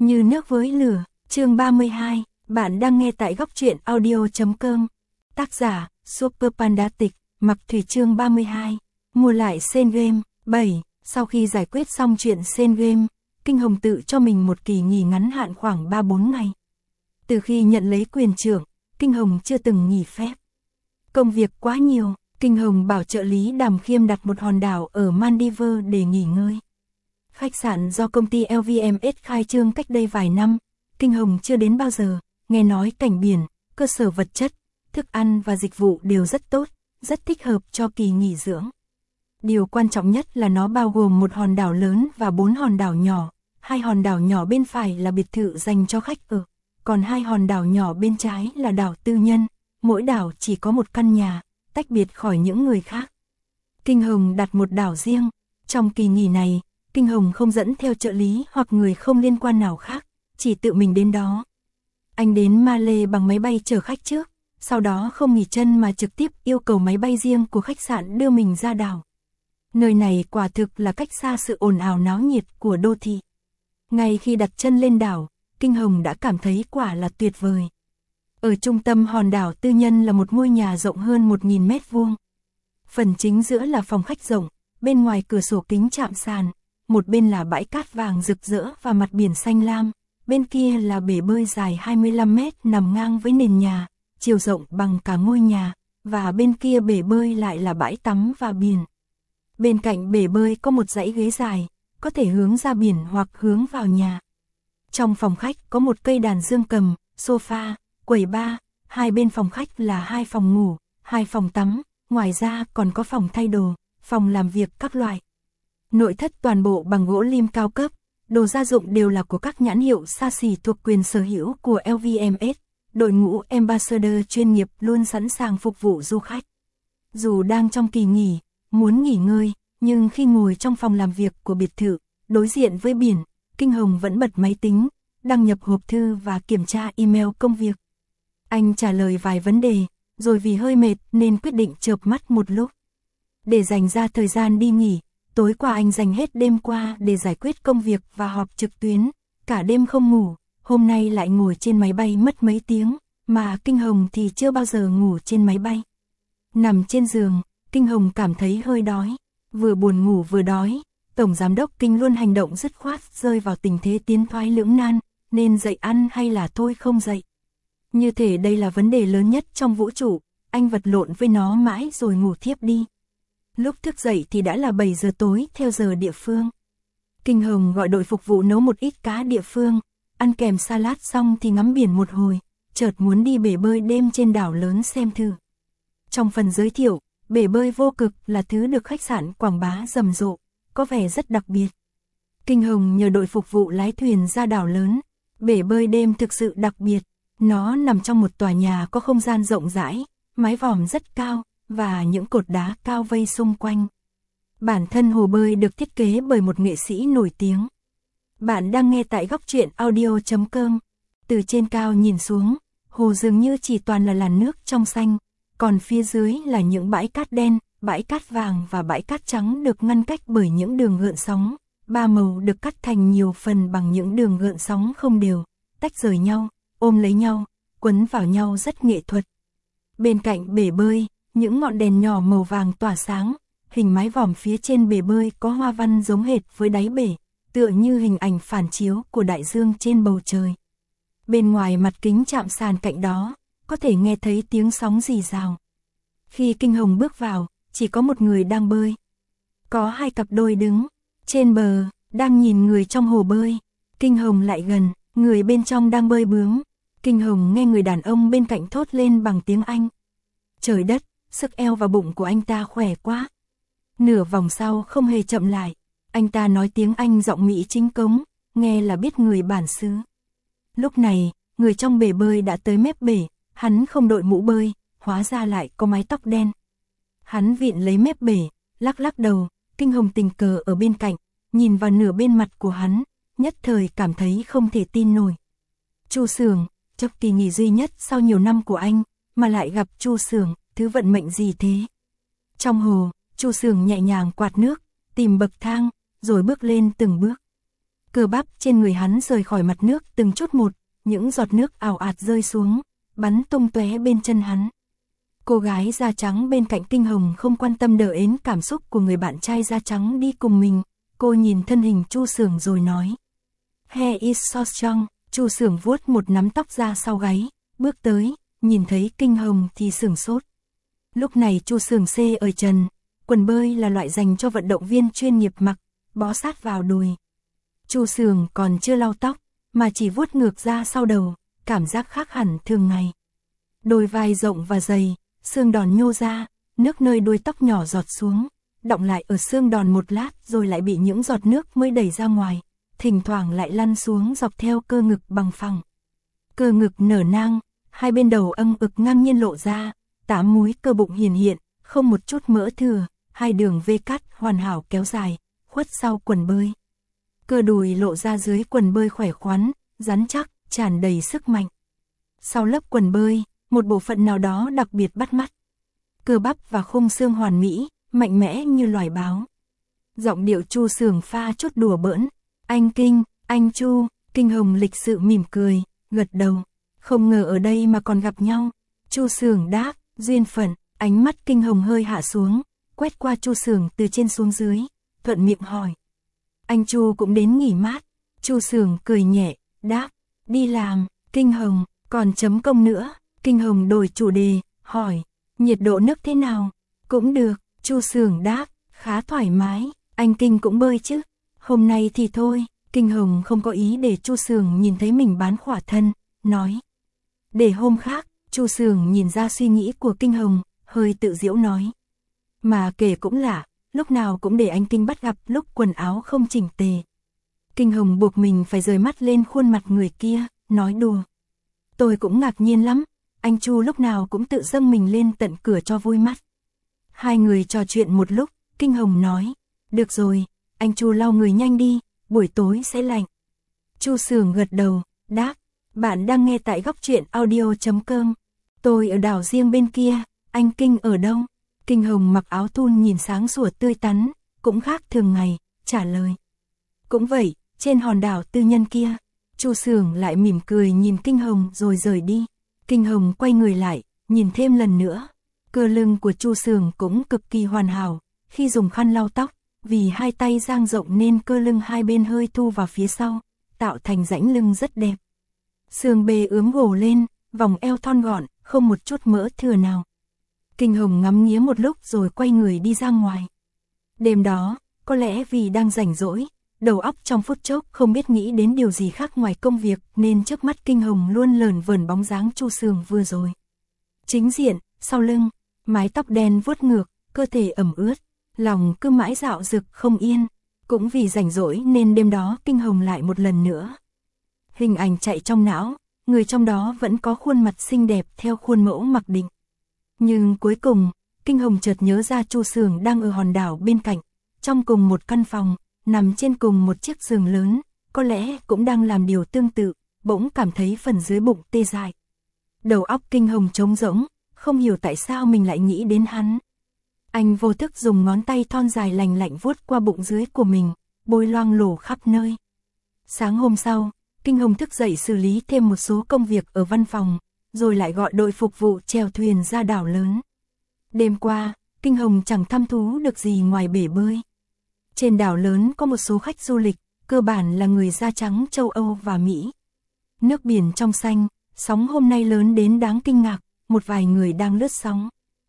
Như nước với lửa, chương 32, bạn đang nghe tại góc truyện audio.com. Tác giả, Super Pandatic, Mặc Thủy chương 32, mua lại Sen Game, 7. Sau khi giải quyết xong chuyện Sen Game, Kinh Hồng tự cho mình một kỳ nghỉ ngắn hạn khoảng 3-4 ngày. Từ khi nhận lấy quyền trưởng, Kinh Hồng chưa từng nghỉ phép. Công việc quá nhiều, Kinh Hồng bảo trợ lý Đàm Khiêm đặt một hòn đảo ở Maldives để nghỉ ngơi. Khách sạn do công ty LVMH khai trương cách đây vài năm, Kinh Hồng chưa đến bao giờ, nghe nói cảnh biển, cơ sở vật chất, thức ăn và dịch vụ đều rất tốt, rất thích hợp cho kỳ nghỉ dưỡng. Điều quan trọng nhất là nó bao gồm một hòn đảo lớn và 4 hòn đảo nhỏ, 2 hòn đảo nhỏ bên phải là biệt thự dành cho khách ở, còn 2 hòn đảo nhỏ bên trái là đảo tư nhân, mỗi đảo chỉ có một căn nhà, tách biệt khỏi những người khác. Kinh Hồng đặt một đảo riêng, trong kỳ nghỉ này, Kinh Hồng không dẫn theo trợ lý hoặc người không liên quan nào khác, chỉ tự mình đến đó. Anh đến Malê bằng máy bay chở khách trước, sau đó không nghỉ chân mà trực tiếp yêu cầu máy bay riêng của khách sạn đưa mình ra đảo. Nơi này quả thực là cách xa sự ồn ào náo nhiệt của đô thị. Ngay khi đặt chân lên đảo, Kinh Hồng đã cảm thấy quả là tuyệt vời. Ở trung tâm hòn đảo tư nhân là một ngôi nhà rộng hơn 1.000 mét vuông. Phần chính giữa là phòng khách rộng, bên ngoài cửa sổ kính chạm sàn, một bên là bãi cát vàng rực rỡ và mặt biển xanh lam, bên kia là bể bơi dài 25 mét nằm ngang với nền nhà, chiều rộng bằng cả ngôi nhà, và bên kia bể bơi lại là bãi tắm và biển. Bên cạnh bể bơi có một dãy ghế dài, có thể hướng ra biển hoặc hướng vào nhà. Trong phòng khách có một cây đàn dương cầm, sofa, quầy bar, hai bên phòng khách là 2 phòng ngủ, 2 phòng tắm, ngoài ra còn có phòng thay đồ, phòng làm việc các loại. Nội thất toàn bộ bằng gỗ lim cao cấp, đồ gia dụng đều là của các nhãn hiệu xa xỉ thuộc quyền sở hữu của LVMH, đội ngũ ambassador chuyên nghiệp luôn sẵn sàng phục vụ du khách. Dù đang trong kỳ nghỉ, muốn nghỉ ngơi, nhưng khi ngồi trong phòng làm việc của biệt thự, đối diện với biển, Kinh Hồng vẫn bật máy tính, đăng nhập hộp thư và kiểm tra email công việc. Anh trả lời vài vấn đề, rồi vì hơi mệt nên quyết định chợp mắt một lúc. Để dành ra thời gian đi nghỉ, tối qua anh dành hết đêm qua để giải quyết công việc và họp trực tuyến, cả đêm không ngủ, hôm nay lại ngồi trên máy bay mất mấy tiếng, mà Kinh Hồng thì chưa bao giờ ngủ trên máy bay. Nằm trên giường, Kinh Hồng cảm thấy hơi đói, vừa buồn ngủ vừa đói, Tổng Giám đốc Kinh luôn hành động dứt khoát rơi vào tình thế tiến thoái lưỡng nan, nên dậy ăn hay là thôi không dậy. Như thể đây là vấn đề lớn nhất trong vũ trụ, anh vật lộn với nó mãi rồi ngủ thiếp đi. Lúc thức dậy thì đã là 7 giờ tối theo giờ địa phương. Kinh Hồng gọi đội phục vụ nấu một ít cá địa phương, ăn kèm salad xong thì ngắm biển một hồi, chợt muốn đi bể bơi đêm trên đảo lớn xem thử. Trong phần giới thiệu, bể bơi vô cực là thứ được khách sạn quảng bá rầm rộ, có vẻ rất đặc biệt. Kinh Hồng nhờ đội phục vụ lái thuyền ra đảo lớn, bể bơi đêm thực sự đặc biệt, nó nằm trong một tòa nhà có không gian rộng rãi, mái vòm rất cao, và những cột đá cao vây xung quanh. Bản thân hồ bơi được thiết kế bởi một nghệ sĩ nổi tiếng. Bạn đang nghe tại góc truyện audio.com. Từ trên cao nhìn xuống, hồ dường như chỉ toàn là làn nước trong xanh, còn phía dưới là những bãi cát đen, bãi cát vàng và bãi cát trắng được ngăn cách bởi những đường gợn sóng. 3 màu được cắt thành nhiều phần bằng những đường gợn sóng không đều, tách rời nhau, ôm lấy nhau, quấn vào nhau rất nghệ thuật. Bên cạnh bể bơi, những ngọn đèn nhỏ màu vàng tỏa sáng, hình mái vòm phía trên bể bơi có hoa văn giống hệt với đáy bể, tựa như hình ảnh phản chiếu của đại dương trên bầu trời. Bên ngoài mặt kính chạm sàn cạnh đó, có thể nghe thấy tiếng sóng rì rào. Khi Kinh Hồng bước vào, chỉ có một người đang bơi. Có 2 cặp đôi đứng trên bờ, đang nhìn người trong hồ bơi. Kinh Hồng lại gần, người bên trong đang bơi bướm. Kinh Hồng nghe người đàn ông bên cạnh thốt lên bằng tiếng Anh. Trời đất, sức eo và bụng của anh ta khỏe quá. Nửa vòng sau không hề chậm lại, anh ta nói tiếng Anh giọng Mỹ chính cống, nghe là biết người bản xứ. Lúc này, người trong bể bơi đã tới mép bể, hắn không đội mũ bơi, hóa ra lại có mái tóc đen. Hắn vịn lấy mép bể, lắc lắc đầu, Kinh Hồng tình cờ ở bên cạnh, nhìn vào nửa bên mặt của hắn, nhất thời cảm thấy không thể tin nổi. Chu Sường, trong kỳ nghỉ duy nhất sau nhiều năm của anh, mà lại gặp Chu Sường, thứ vận mệnh gì thế? Trong hồ, Chu Sường nhẹ nhàng quạt nước, tìm bậc thang, rồi bước lên từng bước. Cơ bắp trên người hắn rời khỏi mặt nước từng chút một, những giọt nước ào ạt rơi xuống, bắn tung tóe bên chân hắn. Cô gái da trắng bên cạnh Kinh Hồng không quan tâm đờ ến cảm xúc của người bạn trai da trắng đi cùng mình, cô nhìn thân hình Chu Sưởng rồi nói. Hair is so strong, Chu Sưởng vuốt một nắm tóc ra sau gáy, bước tới, nhìn thấy Kinh Hồng thì sửng sốt. Lúc này Chu Sưởng xê ở trần, quần bơi là loại dành cho vận động viên chuyên nghiệp mặc, bó sát vào đùi. Chu Sưởng còn chưa lau tóc, mà chỉ vuốt ngược ra sau đầu, cảm giác khác hẳn thường ngày. Đôi vai rộng và dày, xương đòn nhô ra, nước nơi đuôi tóc nhỏ giọt xuống, đọng lại ở xương đòn một lát rồi lại bị những giọt nước mới đẩy ra ngoài, thỉnh thoảng lại lăn xuống dọc theo cơ ngực bằng phẳng. Cơ ngực nở nang, hai bên đầu âng ực ngang nhiên lộ ra, 8 múi cơ bụng hiển hiện, không một chút mỡ thừa, hai đường vê cắt hoàn hảo kéo dài, khuất sau quần bơi. Cơ đùi lộ ra dưới quần bơi khỏe khoắn, rắn chắc, tràn đầy sức mạnh. Sau lớp quần bơi, một bộ phận nào đó đặc biệt bắt mắt. Cơ bắp và khung xương hoàn mỹ, mạnh mẽ như loài báo. Giọng điệu Chu Sưởng pha chút đùa bỡn. Anh Kinh, anh Chu, Kinh Hồng lịch sự mỉm cười, gật đầu. Không ngờ ở đây mà còn gặp nhau. Chu Sưởng đáp, duyên phận, ánh mắt Kinh Hồng hơi hạ xuống, quét qua Chu Sưởng từ trên xuống dưới, thuận miệng hỏi. Anh Chu cũng đến nghỉ mát. Chu Sưởng cười nhẹ, đáp, đi làm. Kinh Hồng, còn chấm công nữa. Kinh Hồng đổi chủ đề, hỏi, nhiệt độ nước thế nào? Cũng được, Chu Sưởng đáp, khá thoải mái. Anh Kinh cũng bơi chứ? Hôm nay thì thôi. Kinh Hồng không có ý để Chu Sưởng nhìn thấy mình bán khỏa thân, nói. Để hôm khác. Chu Sưởng nhìn ra suy nghĩ của Kinh Hồng, hơi tự giễu nói. Mà kể cũng lạ, lúc nào cũng để anh Kinh bắt gặp lúc quần áo không chỉnh tề. Kinh Hồng buộc mình phải rời mắt lên khuôn mặt người kia, nói đùa. Tôi cũng ngạc nhiên lắm, anh Chu lúc nào cũng tự dâng mình lên tận cửa cho vui mắt. Hai người trò chuyện một lúc, Kinh Hồng nói. Được rồi, anh Chu lau người nhanh đi, buổi tối sẽ lạnh. Chu Sưởng gật đầu, đáp. Bạn đang nghe tại góc truyện audio.com. Tôi ở đảo riêng bên kia, anh Kinh ở đâu? Kinh Hồng mặc áo thun nhìn sáng sủa tươi tắn, cũng khác thường ngày, trả lời. Cũng vậy, trên hòn đảo tư nhân kia. Chu Sưởng lại mỉm cười nhìn Kinh Hồng rồi rời đi. Kinh Hồng quay người lại, nhìn thêm lần nữa. Cơ lưng của Chu Sưởng cũng cực kỳ hoàn hảo, khi dùng khăn lau tóc, vì hai tay dang rộng nên cơ lưng hai bên hơi thu vào phía sau, tạo thành rãnh lưng rất đẹp. Xương bề ướm gồ lên, vòng eo thon gọn, không một chút mỡ thừa nào. Kinh Hồng ngắm nghía một lúc rồi quay người đi ra ngoài. Đêm đó, có lẽ vì đang rảnh rỗi, đầu óc trong phút chốc không biết nghĩ đến điều gì khác ngoài công việc nên trước mắt Kinh Hồng luôn lờn vờn bóng dáng Chu Sưởng vừa rồi. Chính diện, sau lưng, mái tóc đen vuốt ngược, cơ thể ẩm ướt, lòng cứ mãi dạo dực không yên. Cũng vì rảnh rỗi nên đêm đó Kinh Hồng lại một lần nữa. Hình ảnh chạy trong não, người trong đó vẫn có khuôn mặt xinh đẹp theo khuôn mẫu mặc định. Nhưng cuối cùng, Kinh Hồng chợt nhớ ra Chu Sưởng đang ở hòn đảo bên cạnh, trong cùng một căn phòng, nằm trên cùng một chiếc giường lớn, có lẽ cũng đang làm điều tương tự, bỗng cảm thấy phần dưới bụng tê dại. Đầu óc Kinh Hồng trống rỗng, không hiểu tại sao mình lại nghĩ đến hắn. Anh vô thức dùng ngón tay thon dài lành lạnh vuốt qua bụng dưới của mình, bôi loang lổ khắp nơi. Sáng hôm sau, Kinh Hồng thức dậy xử lý thêm một số công việc ở văn phòng, rồi lại gọi đội phục vụ chèo thuyền ra đảo lớn. Đêm qua, Kinh Hồng chẳng thăm thú được gì ngoài bể bơi. Trên đảo lớn có một số khách du lịch, cơ bản là người da trắng châu Âu và Mỹ. Nước biển trong xanh, sóng hôm nay lớn đến đáng kinh ngạc, một vài người đang lướt sóng.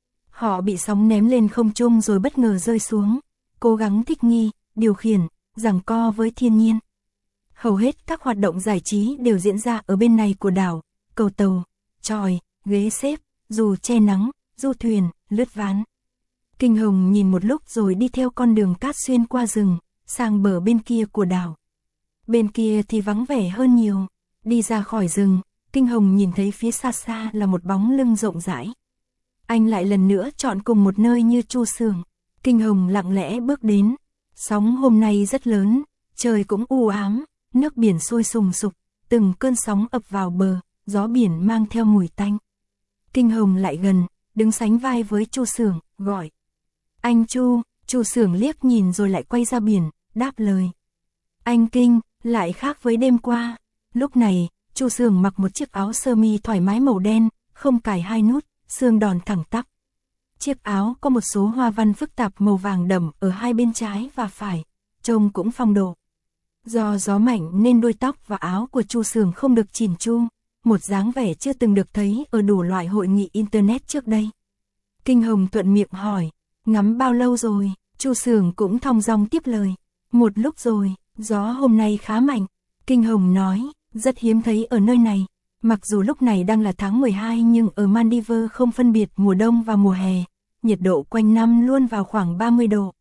Họ bị sóng ném lên không trung rồi bất ngờ rơi xuống, cố gắng thích nghi, điều khiển, giằng co với thiên nhiên. Hầu hết các hoạt động giải trí đều diễn ra ở bên này của đảo, cầu tàu, chòi, ghế xếp, dù che nắng, du thuyền, lướt ván. Kinh Hồng nhìn một lúc rồi đi theo con đường cát xuyên qua rừng, sang bờ bên kia của đảo. Bên kia thì vắng vẻ hơn nhiều. Đi ra khỏi rừng, Kinh Hồng nhìn thấy phía xa xa là một bóng lưng rộng rãi. Anh lại lần nữa chọn cùng một nơi như Chu Sưởng. Kinh Hồng lặng lẽ bước đến. Sóng hôm nay rất lớn, trời cũng u ám, nước biển sôi sùng sục, từng cơn sóng ập vào bờ, gió biển mang theo mùi tanh. Kinh Hồng lại gần, đứng sánh vai với Chu Sưởng, gọi. Anh Chu. Chu Sưởng liếc nhìn rồi lại quay ra biển, đáp lời. Anh Kinh, Lại khác với đêm qua, lúc này, Chu Sường mặc một chiếc áo sơ mi thoải mái màu đen, không cài hai nút, xương đòn thẳng tắp. Chiếc áo có một số hoa văn phức tạp màu vàng đậm ở hai bên trái và phải, trông cũng phong độ. Do gió mạnh nên đuôi tóc và áo của Chu Sường không được chỉn chu, một dáng vẻ chưa từng được thấy ở đủ loại hội nghị internet trước đây. Kinh Hồng thuận miệng hỏi, ngắm bao lâu rồi? Chu Sường cũng thong dong tiếp lời, một lúc rồi, gió hôm nay khá mạnh. Kinh Hồng nói, rất hiếm thấy ở nơi này, mặc dù lúc này đang là tháng 12 nhưng ở Maldives không phân biệt mùa đông và mùa hè, nhiệt độ quanh năm luôn vào khoảng 30 độ.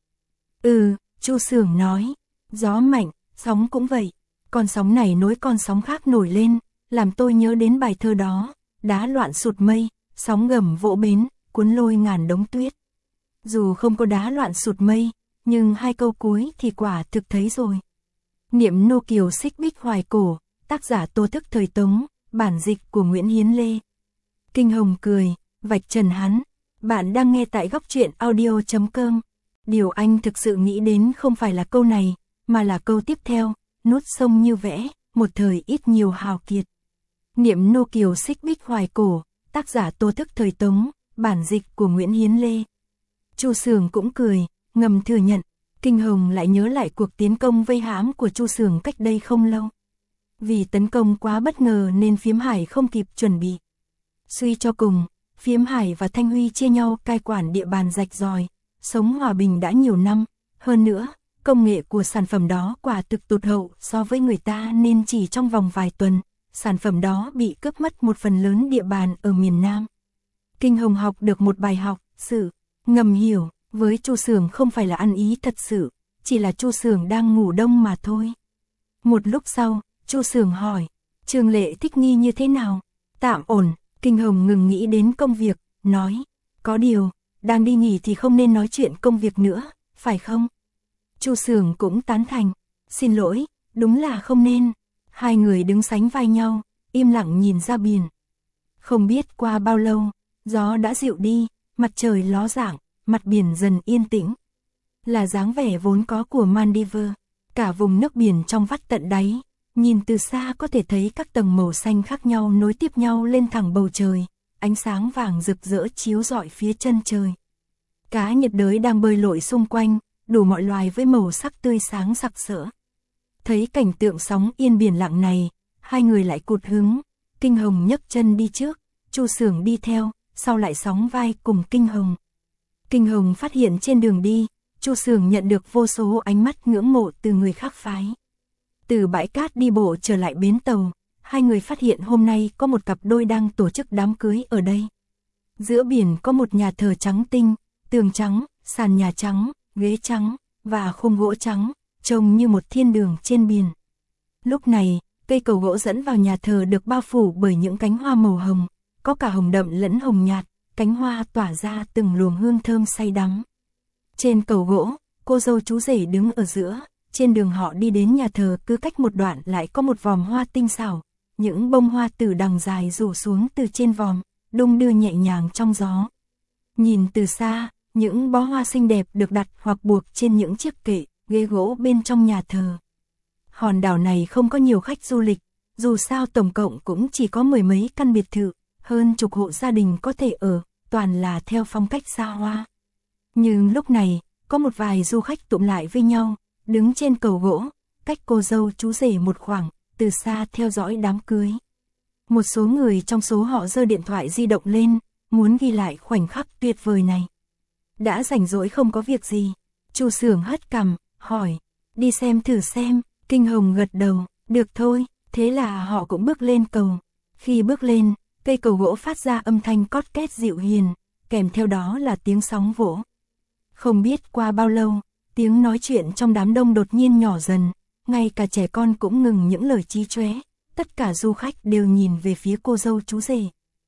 Chu Sường nói, gió mạnh, sóng cũng vậy, con sóng này nối con sóng khác nổi lên, làm tôi nhớ đến bài thơ đó, đá loạn sụt mây, sóng gầm vỗ bến, cuốn lôi ngàn đống tuyết. Dù không có đá loạn sụt mây, nhưng hai câu cuối thì quả thực thấy rồi. Niệm nô kiều xích bích hoài cổ, tác giả Tô Thức thời Tống, bản dịch của Nguyễn Hiến Lê. Kinh Hồng cười, vạch trần hắn, bạn đang nghe tại góc truyện audio.com. Điều anh thực sự nghĩ đến không phải là câu này, mà là câu tiếp theo, nuốt sông như vẽ, một thời ít nhiều hào kiệt. Niệm nô kiều xích bích hoài cổ, tác giả Tô Thức thời Tống, bản dịch của Nguyễn Hiến Lê. Chu Sường cũng cười, ngầm thừa nhận, Kinh Hồng lại nhớ lại cuộc tiến công vây hãm của Chu Sường cách đây không lâu. Vì tấn công quá bất ngờ nên Phiếm Hải không kịp chuẩn bị. Suy cho cùng, Phiếm Hải và Thanh Huy chia nhau cai quản địa bàn rạch ròi, sống hòa bình đã nhiều năm, hơn nữa, công nghệ của sản phẩm đó quả thực tụt hậu so với người ta nên chỉ trong vòng vài tuần, sản phẩm đó bị cướp mất một phần lớn địa bàn ở miền Nam. Kinh Hồng học được một bài học, sự ngầm hiểu, với Chu Sường không phải là ăn ý thật sự, chỉ là Chu Sường đang ngủ đông mà thôi. Một lúc sau, Chu Sường hỏi, Trường Lệ thích nghi như thế nào? Tạm ổn. Kinh Hồng ngừng nghĩ đến công việc, nói, có điều, đang đi nghỉ thì không nên nói chuyện công việc nữa, phải không? Chu Sường cũng tán thành, xin lỗi, đúng là không nên. Hai người đứng sánh vai nhau, im lặng nhìn ra biển. Không biết qua bao lâu, gió đã dịu đi, mặt trời ló dạng, mặt biển dần yên tĩnh. Là dáng vẻ vốn có của Maldives, cả vùng nước biển trong vắt tận đáy. Nhìn từ xa có thể thấy các tầng màu xanh khác nhau nối tiếp nhau lên thẳng bầu trời, ánh sáng vàng rực rỡ chiếu rọi phía chân trời. Cá nhiệt đới đang bơi lội xung quanh, đủ mọi loài với màu sắc tươi sáng sặc sỡ. Thấy cảnh tượng sóng yên biển lặng này, hai người lại cụt hứng, Kinh Hồng nhấc chân đi trước, Chu Sường đi theo, sau lại sóng vai cùng Kinh Hồng. Kinh Hồng phát hiện trên đường đi, Chu Sường nhận được vô số ánh mắt ngưỡng mộ từ người khác phái. Từ bãi cát đi bộ trở lại bến tàu, hai người phát hiện hôm nay có một cặp đôi đang tổ chức đám cưới ở đây. Giữa biển có một nhà thờ trắng tinh, tường trắng, sàn nhà trắng, ghế trắng, và khung gỗ trắng, trông như một thiên đường trên biển. Lúc này, cây cầu gỗ dẫn vào nhà thờ được bao phủ bởi những cánh hoa màu hồng, có cả hồng đậm lẫn hồng nhạt, cánh hoa tỏa ra từng luồng hương thơm say đắm. Trên cầu gỗ, cô dâu chú rể đứng ở giữa. Trên đường họ đi đến nhà thờ cứ cách một đoạn lại có một vòm hoa tinh xảo, những bông hoa tử đằng dài rủ xuống từ trên vòm, đung đưa nhẹ nhàng trong gió. Nhìn từ xa, những bó hoa xinh đẹp được đặt hoặc buộc trên những chiếc kệ, ghế gỗ bên trong nhà thờ. Hòn đảo này không có nhiều khách du lịch, dù sao tổng cộng cũng chỉ có mười mấy căn biệt thự, hơn chục hộ gia đình có thể ở, toàn là theo phong cách xa hoa. Nhưng lúc này, có một vài du khách tụm lại với nhau, đứng trên cầu gỗ, cách cô dâu chú rể một khoảng, từ xa theo dõi đám cưới. Một số người trong số họ giơ điện thoại di động lên, muốn ghi lại khoảnh khắc tuyệt vời này. Đã rảnh rỗi không có việc gì, Chu Sường hất cằm, hỏi, đi xem thử xem. Kinh Hồng gật đầu, được thôi, thế là họ cũng bước lên cầu. Khi bước lên, cây cầu gỗ phát ra âm thanh cót két dịu hiền, kèm theo đó là tiếng sóng vỗ. Không biết qua bao lâu, tiếng nói chuyện trong đám đông đột nhiên nhỏ dần, ngay cả trẻ con cũng ngừng những lời chí chóe, tất cả du khách đều nhìn về phía cô dâu chú rể.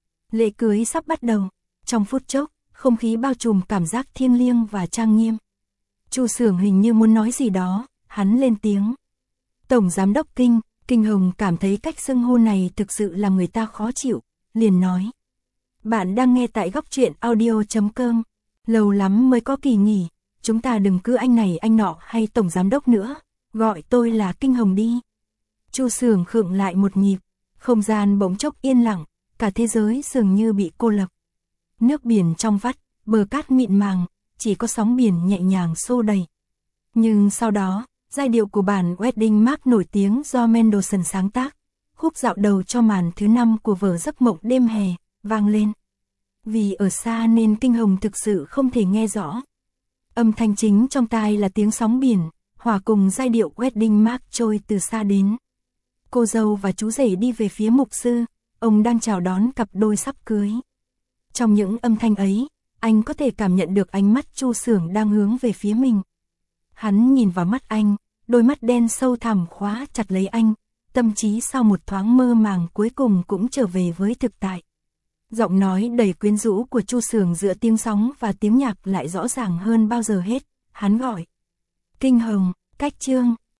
Lễ cưới sắp bắt đầu, trong phút chốc, không khí bao trùm cảm giác thiêng liêng và trang nghiêm. Chu Sường hình như muốn nói gì đó, hắn lên tiếng. Tổng giám đốc Kinh Hồng cảm thấy cách xưng hô này thực sự làm người ta khó chịu, liền nói. Bạn đang nghe tại góc truyện audio.com, lâu lắm mới có kỳ nghỉ. Chúng ta đừng cứ anh này anh nọ hay tổng giám đốc nữa, gọi tôi là Kinh Hồng đi. Chu Xưởng khựng lại một nhịp, không gian bỗng chốc yên lặng, cả thế giới dường như bị cô lập. Nước biển trong vắt, bờ cát mịn màng, chỉ có sóng biển nhẹ nhàng xô đầy. Nhưng sau đó, giai điệu của bản Wedding March nổi tiếng do Mendelssohn sáng tác, khúc dạo đầu cho màn thứ 5 của vở Giấc mộng đêm hè, vang lên. Vì ở xa nên Kinh Hồng thực sự không thể nghe rõ. Âm thanh chính trong tai là tiếng sóng biển, hòa cùng giai điệu Wedding March trôi từ xa đến. Cô dâu và chú rể đi về phía mục sư, ông đang chào đón cặp đôi sắp cưới. Trong những âm thanh ấy, anh có thể cảm nhận được ánh mắt Chu Xưởng đang hướng về phía mình. Hắn nhìn vào mắt anh, đôi mắt đen sâu thẳm khóa chặt lấy anh, tâm trí sau một thoáng mơ màng cuối cùng cũng trở về với thực tại. Giọng nói đầy quyến rũ của Chu Xưởng giữa tiếng sóng và tiếng nhạc lại rõ ràng hơn bao giờ hết, hắn gọi. Kinh Hồng, cách chương.